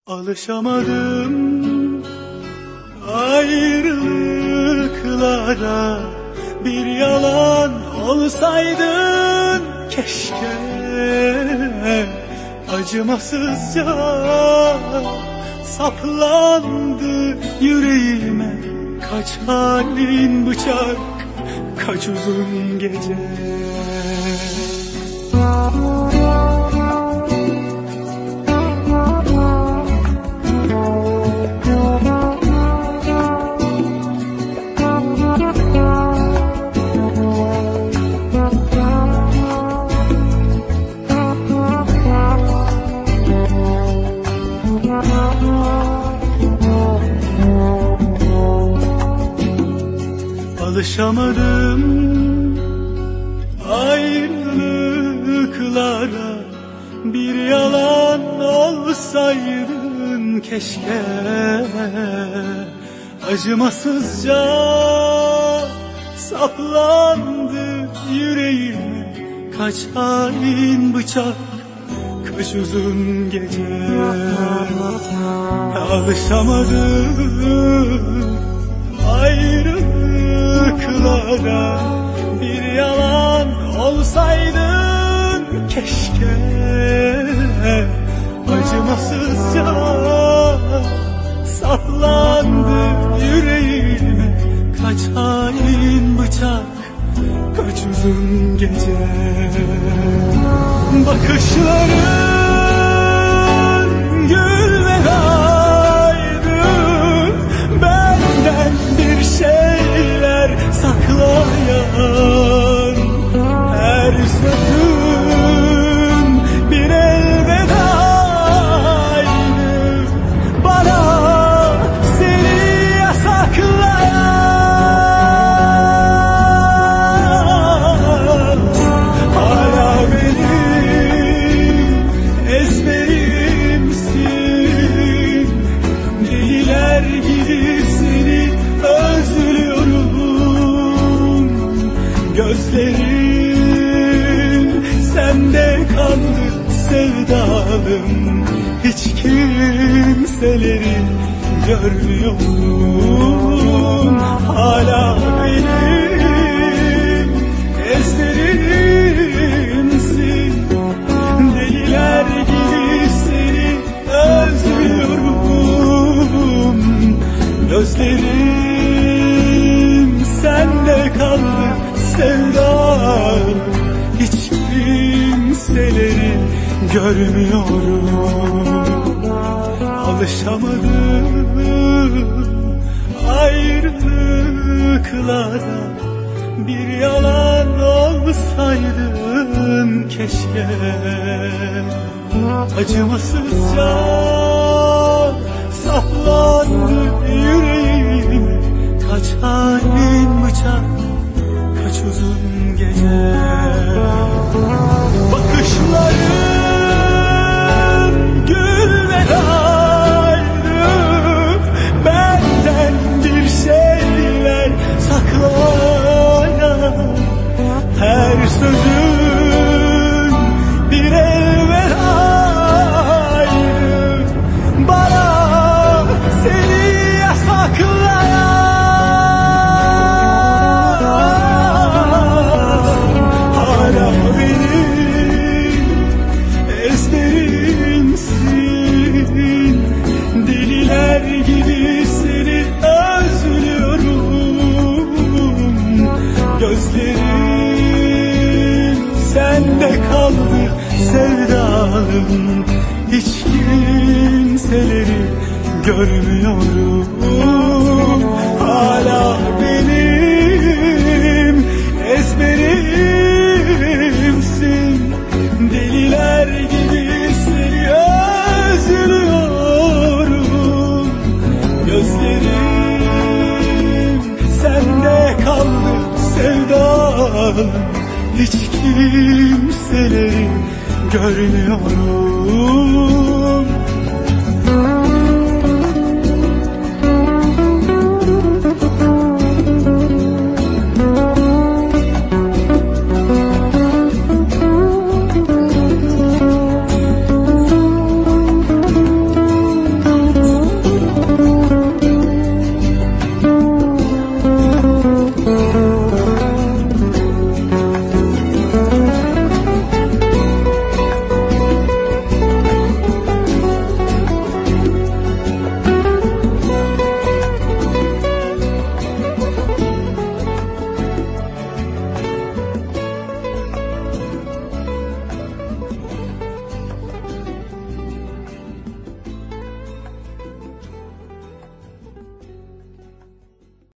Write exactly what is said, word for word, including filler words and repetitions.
Alışamadım ayrılıklara, bir yalan olsaydın keşke. Acımasızca saplandı yüreğime, kaç halin bıçak, kaç uzun gece. Alışamadım ayrılıklara, bir yalan olsaydın keşke. Acımasızca saplandı yüreğime, kaç hain bıçak, kaç uzun gece. Alışamadım ayrılıklara, bir yalan olsaydın keşke. Acımasızca saplandı yüreğime, kaç hain bıçak, kaç uzun gece. Bakışların gül ve aydın, benden bir şeyler saklayan. Her sözün bir elvedaydı, bana seni yasaklayan. Hala benim ezberimsin, deliler gibi seni özlüyorum. Gözlerim sende kaldı sevdalım, hiç kimseleri görmüyorum. Hala benim ezberimsin, deliler gibi seni özlüyorum. Gözlerim sende kaldı sevdam, hiç kimseleri görmüyorum. Alışamadım ayrılıklara, bir yalan olsaydın keşke. Acımasızca saplandı yüreğime, kaç hain bıçak, kaç uzun gece. Bakışların gül ve ayrılık, benden bir şeyler saklayan. Her sözün bir elvedaydı, bana seni yasaklayan. Hala benim ezberimsin, deliler gibi seni özlüyorum. Gözlerim sende kaldı sevdalım, hiç kimseleri görmüyorum. Hala benim ezberimsin, deliler gibi seni özlüyorum. Gözlerim sende kaldı sevdalım, hiç kimseleri görmüyorum.